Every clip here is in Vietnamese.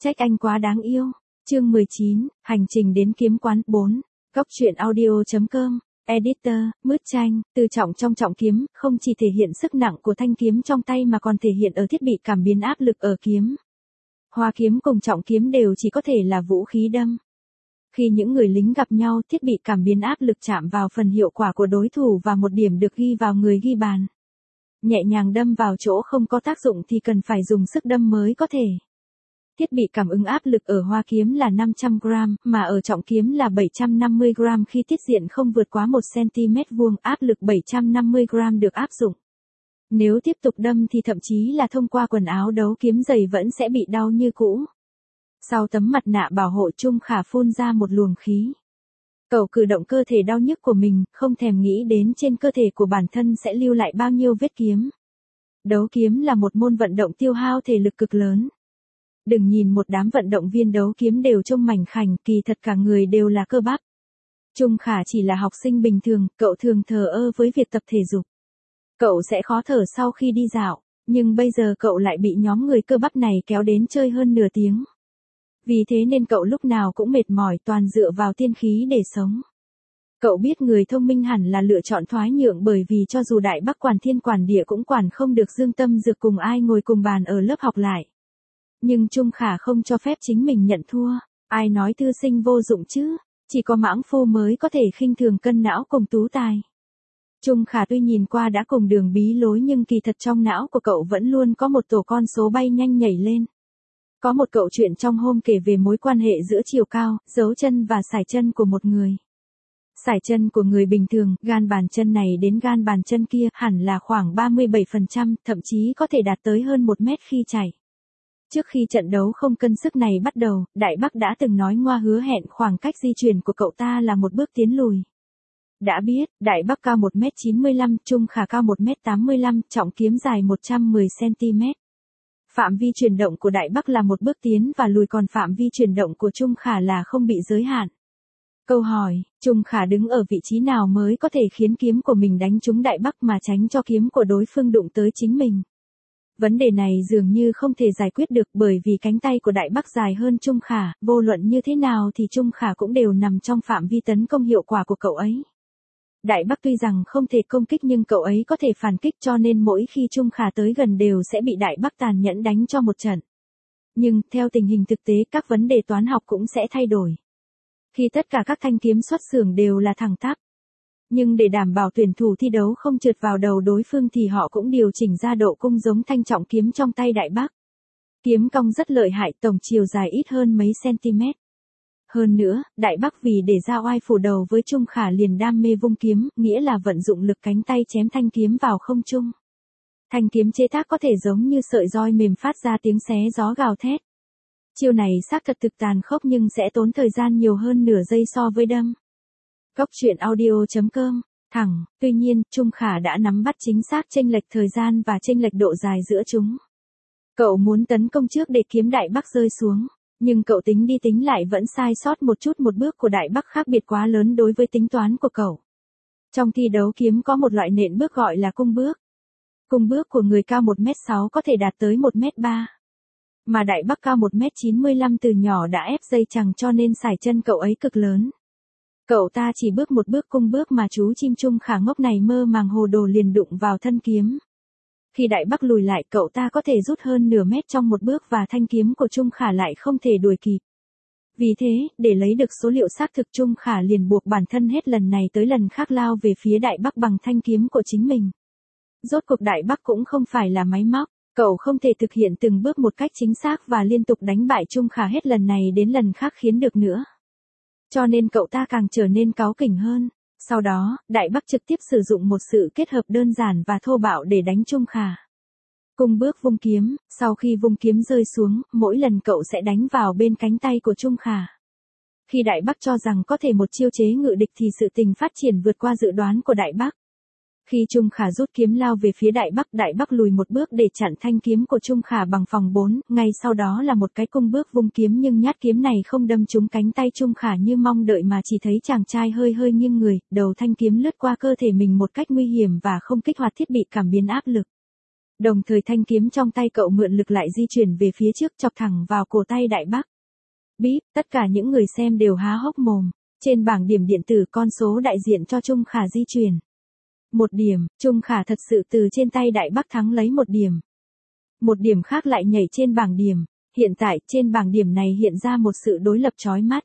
Trách anh quá đáng yêu. Chương 19, hành trình đến kiếm quán 4. Góc truyện audio.com. Editor, Mứt Chanh, Từ Trọng trong trọng kiếm, không chỉ thể hiện sức nặng của thanh kiếm trong tay mà còn thể hiện ở thiết bị cảm biến áp lực ở kiếm. Hoa kiếm cùng trọng kiếm đều chỉ có thể là vũ khí đâm. Khi những người lính gặp nhau, thiết bị cảm biến áp lực chạm vào phần hiệu quả của đối thủ và một điểm được ghi vào người ghi bàn. Nhẹ nhàng đâm vào chỗ không có tác dụng thì cần phải dùng sức đâm mới có thể. Thiết bị cảm ứng áp lực ở hoa kiếm là 500 gram, mà ở trọng kiếm là 750 gram. Khi tiết diện không vượt quá 1 cm vuông, áp lực 750 gram được áp dụng. Nếu tiếp tục đâm thì thậm chí là thông qua quần áo đấu kiếm dày vẫn sẽ bị đau như cũ. Sau tấm mặt nạ bảo hộ, Trung Khả phun ra một luồng khí. Cậu cử động cơ thể đau nhức của mình, không thèm nghĩ đến trên cơ thể của bản thân sẽ lưu lại bao nhiêu vết kiếm. Đấu kiếm là một môn vận động tiêu hao thể lực cực lớn. Đừng nhìn một đám vận động viên đấu kiếm đều trông mảnh khảnh, kỳ thật cả người đều là cơ bắp. Trung Khả chỉ là học sinh bình thường, cậu thường thờ ơ với việc tập thể dục. Cậu sẽ khó thở sau khi đi dạo, nhưng bây giờ cậu lại bị nhóm người cơ bắp này kéo đến chơi hơn nửa tiếng. Vì thế nên cậu lúc nào cũng mệt mỏi, toàn dựa vào tiên khí để sống. Cậu biết người thông minh hẳn là lựa chọn thoái nhượng, bởi vì cho dù Đại Bắc quản thiên quản địa cũng quản không được Dương Tâm Dược cùng ai ngồi cùng bàn ở lớp học lại. Nhưng Trung Khả không cho phép chính mình nhận thua. Ai nói thư sinh vô dụng chứ, chỉ có mãng phu mới có thể khinh thường cân não cùng tú tài. Trung Khả tuy nhìn qua đã cùng Đường bí lối nhưng kỳ thật trong não của cậu vẫn luôn có một tổ con số bay nhanh nhảy lên. Có một câu chuyện trong hôm kể về mối quan hệ giữa chiều cao, dấu chân và sải chân của một người. Sải chân của người bình thường, gan bàn chân này đến gan bàn chân kia, hẳn là khoảng 37%, thậm chí có thể đạt tới hơn 1 mét khi chạy. Trước khi trận đấu không cân sức này bắt đầu, Đại Bắc đã từng nói ngoa hứa hẹn khoảng cách di chuyển của cậu ta là một bước tiến lùi. Đã biết, Đại Bắc cao 1m95, Trung Khả cao 1m85, trọng kiếm dài 110cm. Phạm vi chuyển động của Đại Bắc là một bước tiến và lùi, còn phạm vi chuyển động của Trung Khả là không bị giới hạn. Câu hỏi, Trung Khả đứng ở vị trí nào mới có thể khiến kiếm của mình đánh trúng Đại Bắc mà tránh cho kiếm của đối phương đụng tới chính mình? Vấn đề này dường như không thể giải quyết được, bởi vì cánh tay của Đại Bắc dài hơn Trung Khả, vô luận như thế nào thì Trung Khả cũng đều nằm trong phạm vi tấn công hiệu quả của cậu ấy. Đại Bắc tuy rằng không thể công kích nhưng cậu ấy có thể phản kích, cho nên mỗi khi Trung Khả tới gần đều sẽ bị Đại Bắc tàn nhẫn đánh cho một trận. Nhưng, theo tình hình thực tế, các vấn đề toán học cũng sẽ thay đổi. Khi tất cả các thanh kiếm xuất xưởng đều là thẳng tắp. Nhưng để đảm bảo tuyển thủ thi đấu không trượt vào đầu đối phương thì họ cũng điều chỉnh ra độ cung giống thanh trọng kiếm trong tay Đại Bắc. Kiếm cong rất lợi hại, tổng chiều dài ít hơn mấy cm. Hơn nữa, Đại Bắc vì để ra oai phủ đầu với Trung Khả liền đam mê vung kiếm, nghĩa là vận dụng lực cánh tay chém thanh kiếm vào không trung. Thanh kiếm chế tác có thể giống như sợi roi mềm phát ra tiếng xé gió gào thét. Chiêu này xác thật thực tàn khốc nhưng sẽ tốn thời gian nhiều hơn nửa giây so với đâm. Góc truyện audio.com. Thẳng, tuy nhiên, Trung Khả đã nắm bắt chính xác chênh lệch thời gian và chênh lệch độ dài giữa chúng. Cậu muốn tấn công trước để kiếm Đại Bắc rơi xuống, nhưng cậu tính đi tính lại vẫn sai sót một chút. Một bước của Đại Bắc khác biệt quá lớn đối với tính toán của cậu. Trong thi đấu kiếm có một loại nện bước gọi là cung bước. Cung bước của người cao 1m6 có thể đạt tới 1m3. Mà Đại Bắc cao 1m95 từ nhỏ đã ép dây chằng cho nên sải chân cậu ấy cực lớn. Cậu ta chỉ bước một bước cung bước mà chú chim Trung Khả ngốc này mơ màng hồ đồ liền đụng vào thân kiếm. Khi Đại Bắc lùi lại, cậu ta có thể rút hơn nửa mét trong một bước và thanh kiếm của Trung Khả lại không thể đuổi kịp. Vì thế, để lấy được số liệu xác thực, Trung Khả liền buộc bản thân hết lần này tới lần khác lao về phía Đại Bắc bằng thanh kiếm của chính mình. Rốt cuộc Đại Bắc cũng không phải là máy móc, cậu không thể thực hiện từng bước một cách chính xác và liên tục đánh bại Trung Khả hết lần này đến lần khác khiến được nữa. Cho nên cậu ta càng trở nên cáu kỉnh hơn. Sau đó, Đại Bắc trực tiếp sử dụng một sự kết hợp đơn giản và thô bạo để đánh Trung Khả. Cung bước vung kiếm, sau khi vung kiếm rơi xuống, mỗi lần cậu sẽ đánh vào bên cánh tay của Trung Khả. Khi Đại Bắc cho rằng có thể một chiêu chế ngự địch thì sự tình phát triển vượt qua dự đoán của Đại Bắc. Khi Trung Khả rút kiếm lao về phía Đại Bắc lùi một bước để chặn thanh kiếm của Trung Khả bằng phòng 4, ngay sau đó là một cái cung bước vung kiếm nhưng nhát kiếm này không đâm trúng cánh tay Trung Khả như mong đợi mà chỉ thấy chàng trai hơi hơi nghiêng người, đầu thanh kiếm lướt qua cơ thể mình một cách nguy hiểm và không kích hoạt thiết bị cảm biến áp lực. Đồng thời thanh kiếm trong tay cậu mượn lực lại di chuyển về phía trước chọc thẳng vào cổ tay Đại Bác. Bíp, tất cả những người xem đều há hốc mồm. Trên bảng điểm điện tử con số đại diện cho Trung Khả di chuyển. 1 điểm, Trung Khả thật sự từ trên tay Đại Bác thắng lấy 1 điểm. 1 điểm khác lại nhảy trên bảng điểm. Hiện tại, trên bảng điểm này hiện ra một sự đối lập chói mắt.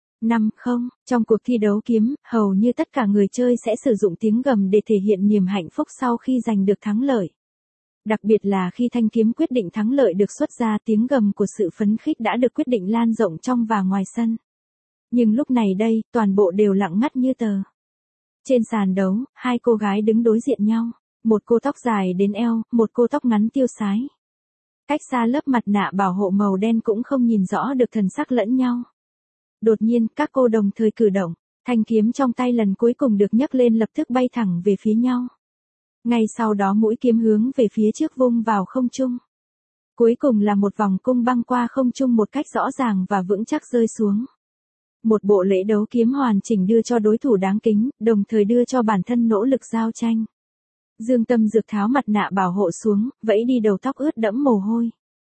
5-0, trong cuộc thi đấu kiếm, hầu như tất cả người chơi sẽ sử dụng tiếng gầm để thể hiện niềm hạnh phúc sau khi giành được thắng lợi. Đặc biệt là khi thanh kiếm quyết định thắng lợi được xuất ra, tiếng gầm của sự phấn khích đã được quyết định lan rộng trong và ngoài sân. Nhưng lúc này đây, toàn bộ đều lặng ngắt như tờ. Trên sàn đấu, 2 cô gái đứng đối diện nhau. Một cô tóc dài đến eo, một cô tóc ngắn tiêu sái. Cách xa lớp mặt nạ bảo hộ màu đen cũng không nhìn rõ được thần sắc lẫn nhau. Đột nhiên, các cô đồng thời cử động, thanh kiếm trong tay lần cuối cùng được nhấc lên lập tức bay thẳng về phía nhau. Ngay sau đó mũi kiếm hướng về phía trước vung vào không trung. Cuối cùng là một vòng cung băng qua không trung một cách rõ ràng và vững chắc rơi xuống. Một bộ lễ đấu kiếm hoàn chỉnh đưa cho đối thủ đáng kính, đồng thời đưa cho bản thân nỗ lực giao tranh. Dương Tâm Dược tháo mặt nạ bảo hộ xuống, vẫy đi đầu tóc ướt đẫm mồ hôi.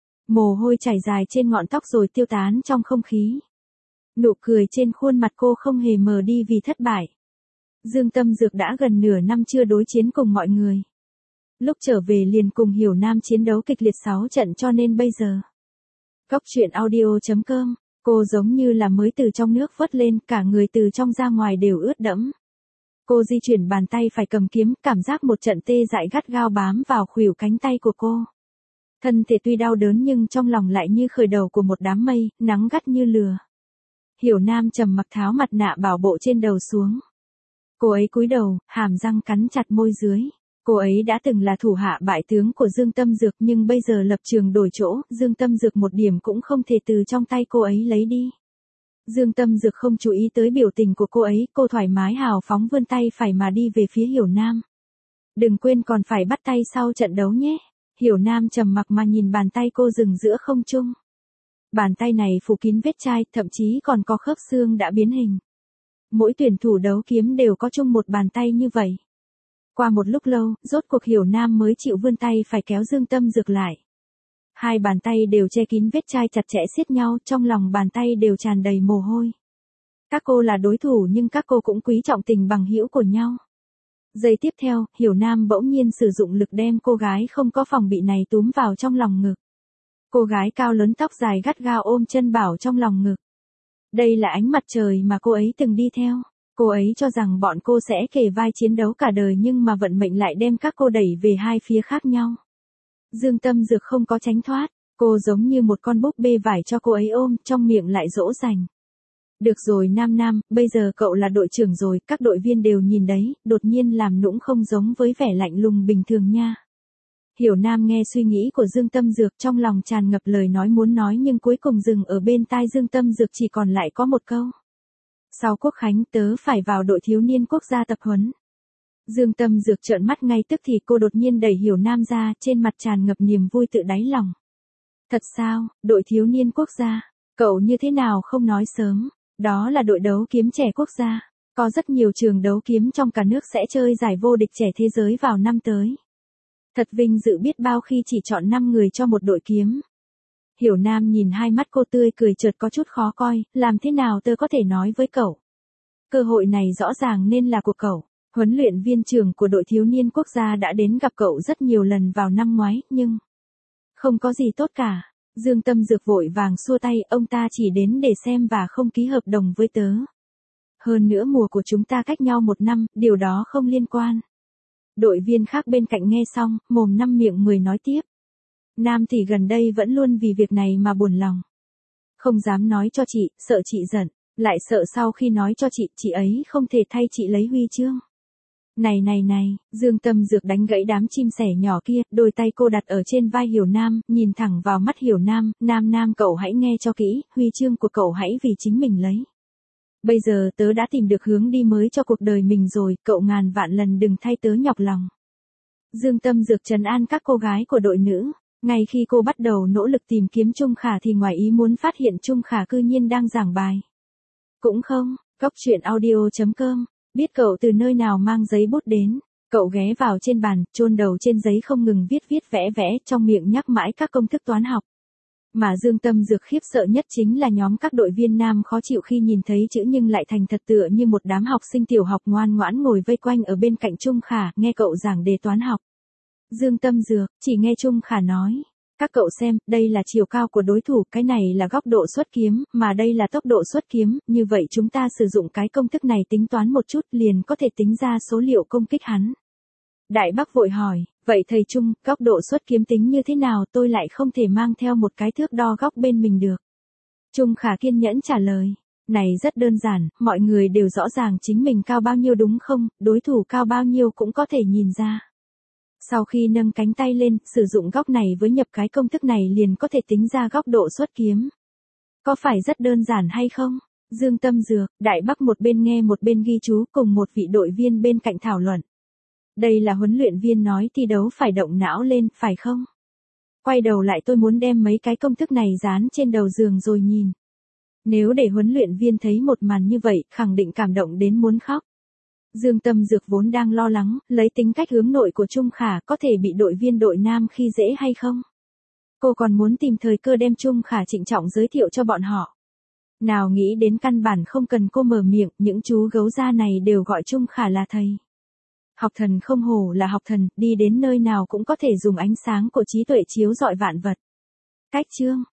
Mồ hôi chảy dài trên ngọn tóc rồi tiêu tán trong không khí. Nụ cười trên khuôn mặt cô không hề mờ đi vì thất bại. Dương Tâm Dược đã gần nửa năm chưa đối chiến cùng mọi người. Lúc trở về liền cùng Hiểu Nam chiến đấu kịch liệt 6 trận cho nên bây giờ. Góc truyện audio.com, cô giống như là mới từ trong nước vớt lên, cả người từ trong ra ngoài đều ướt đẫm. Cô di chuyển bàn tay phải cầm kiếm, cảm giác một trận tê dại gắt gao bám vào khuỷu cánh tay của cô. Thân thể tuy đau đớn nhưng trong lòng lại như khởi đầu của một đám mây, nắng gắt như lửa. Hiểu Nam trầm mặc tháo mặt nạ bảo bộ trên đầu xuống. Cô ấy cúi đầu, hàm răng cắn chặt môi dưới. Cô ấy đã từng là thủ hạ bại tướng của Dương Tâm Dược nhưng bây giờ lập trường đổi chỗ, Dương Tâm Dược một điểm cũng không thể từ trong tay cô ấy lấy đi. Dương Tâm Dược không chú ý tới biểu tình của cô ấy, cô thoải mái hào phóng vươn tay phải mà đi về phía Hiểu Nam. Đừng quên còn phải bắt tay sau trận đấu nhé. Hiểu Nam trầm mặc mà nhìn bàn tay cô dừng giữa không trung. Bàn tay này phủ kín vết chai, thậm chí còn có khớp xương đã biến hình. Mỗi tuyển thủ đấu kiếm đều có chung một bàn tay như vậy. Qua một lúc lâu, rốt cuộc Hiểu Nam mới chịu vươn tay phải kéo Dương Tâm Dược lại. 2 bàn tay đều che kín vết chai chặt chẽ siết nhau, trong lòng bàn tay đều tràn đầy mồ hôi. Các cô là đối thủ nhưng các cô cũng quý trọng tình bằng hữu của nhau. Giây tiếp theo, Hiểu Nam bỗng nhiên sử dụng lực đem cô gái không có phòng bị này túm vào trong lòng ngực. Cô gái cao lớn tóc dài gắt gao ôm chân Bảo trong lòng ngực. Đây là ánh mặt trời mà cô ấy từng đi theo. Cô ấy cho rằng bọn cô sẽ kề vai chiến đấu cả đời nhưng mà vận mệnh lại đem các cô đẩy về 2 phía khác nhau. Dương Tâm Dược không có tránh thoát, cô giống như một con búp bê vải cho cô ấy ôm, trong miệng lại dỗ dành. Được rồi Nam, bây giờ cậu là đội trưởng rồi, các đội viên đều nhìn đấy, đột nhiên làm nũng không giống với vẻ lạnh lùng bình thường nha. Hiểu Nam nghe suy nghĩ của Dương Tâm Dược trong lòng tràn ngập lời nói muốn nói nhưng cuối cùng dừng ở bên tai Dương Tâm Dược chỉ còn lại có một câu. Sau Quốc Khánh tớ phải vào đội thiếu niên quốc gia tập huấn. Dương Tâm Dược trợn mắt ngay tức thì cô đột nhiên đẩy Hiểu Nam ra, trên mặt tràn ngập niềm vui tự đáy lòng. Thật sao, đội thiếu niên quốc gia, cậu như thế nào không nói sớm, đó là đội đấu kiếm trẻ quốc gia, có rất nhiều trường đấu kiếm trong cả nước sẽ chơi giải vô địch trẻ thế giới vào năm tới. Thật vinh dự biết bao khi chỉ chọn 5 người cho một đội kiếm. Hiểu Nam nhìn hai mắt cô tươi cười chợt có chút khó coi, làm thế nào tớ có thể nói với cậu. Cơ hội này rõ ràng nên là của cậu. Huấn luyện viên trưởng của đội thiếu niên quốc gia đã đến gặp cậu rất nhiều lần vào năm ngoái, nhưng không có gì tốt cả. Dương Tâm Dược vội vàng xua tay, ông ta chỉ đến để xem và không ký hợp đồng với tớ. Hơn nữa mùa của chúng ta cách nhau 1 năm, điều đó không liên quan. Đội viên khác bên cạnh nghe xong, mồm năm miệng 10 nói tiếp. Nam thì gần đây vẫn luôn vì việc này mà buồn lòng. Không dám nói cho chị, sợ chị giận, lại sợ sau khi nói cho chị ấy không thể thay chị lấy huy chương. Này, Dương Tâm Dược đánh gãy đám chim sẻ nhỏ kia, đôi tay cô đặt ở trên vai Hiểu Nam, nhìn thẳng vào mắt Hiểu Nam, Nam cậu hãy nghe cho kỹ, huy chương của cậu hãy vì chính mình lấy. Bây giờ tớ đã tìm được hướng đi mới cho cuộc đời mình rồi, cậu ngàn vạn lần đừng thay tớ nhọc lòng. Dương Tâm Dược trấn an các cô gái của đội nữ, ngay khi cô bắt đầu nỗ lực tìm kiếm Trung Khả thì ngoài ý muốn phát hiện Trung Khả cư nhiên đang giảng bài. Cũng không, góc truyện audio.com, biết cậu từ nơi nào mang giấy bút đến, Cậu ghé vào trên bàn, chôn đầu trên giấy không ngừng viết vẽ vẽ, trong miệng nhắc mãi các công thức toán học. Mà Dương Tâm Dược khiếp sợ nhất chính là nhóm các đội viên nam khó chịu khi nhìn thấy chữ nhưng lại thành thật tựa như một đám học sinh tiểu học ngoan ngoãn ngồi vây quanh ở bên cạnh Trung Khả, nghe cậu giảng đề toán học. Dương Tâm Dược, chỉ nghe Trung Khả nói. Các cậu xem, đây là chiều cao của đối thủ, cái này là góc độ xuất kiếm, mà đây là tốc độ xuất kiếm, như vậy chúng ta sử dụng cái công thức này tính toán một chút liền có thể tính ra số liệu công kích hắn. Đại Bác vội hỏi, vậy thầy Trung, góc độ xuất kiếm tính như thế nào, tôi lại không thể mang theo một cái thước đo góc bên mình được. Trung Khả kiên nhẫn trả lời, này rất đơn giản, mọi người đều rõ ràng chính mình cao bao nhiêu đúng không, đối thủ cao bao nhiêu cũng có thể nhìn ra. Sau khi nâng cánh tay lên, sử dụng góc này với nhập cái công thức này liền có thể tính ra góc độ xuất kiếm. Có phải rất đơn giản hay không? Dương Tâm Dược, Đại Bác một bên nghe một bên ghi chú cùng một vị đội viên bên cạnh thảo luận. Đây là huấn luyện viên nói thi đấu phải động não lên, phải không? Quay đầu lại tôi muốn đem mấy cái công thức này dán trên đầu giường rồi nhìn. Nếu để huấn luyện viên thấy một màn như vậy, khẳng định cảm động đến muốn khóc. Dương Tâm Dược vốn đang lo lắng, lấy tính cách hướng nội của Trung Khả có thể bị đội viên đội nam khi dễ hay không? Cô còn muốn tìm thời cơ đem Trung Khả trịnh trọng giới thiệu cho bọn họ. Nào nghĩ đến căn bản không cần cô mở miệng, những chú gấu da này đều gọi Trung Khả là thầy. Học thần không hổ là học thần, đi đến nơi nào cũng có thể dùng ánh sáng của trí tuệ chiếu rọi vạn vật. Cách chương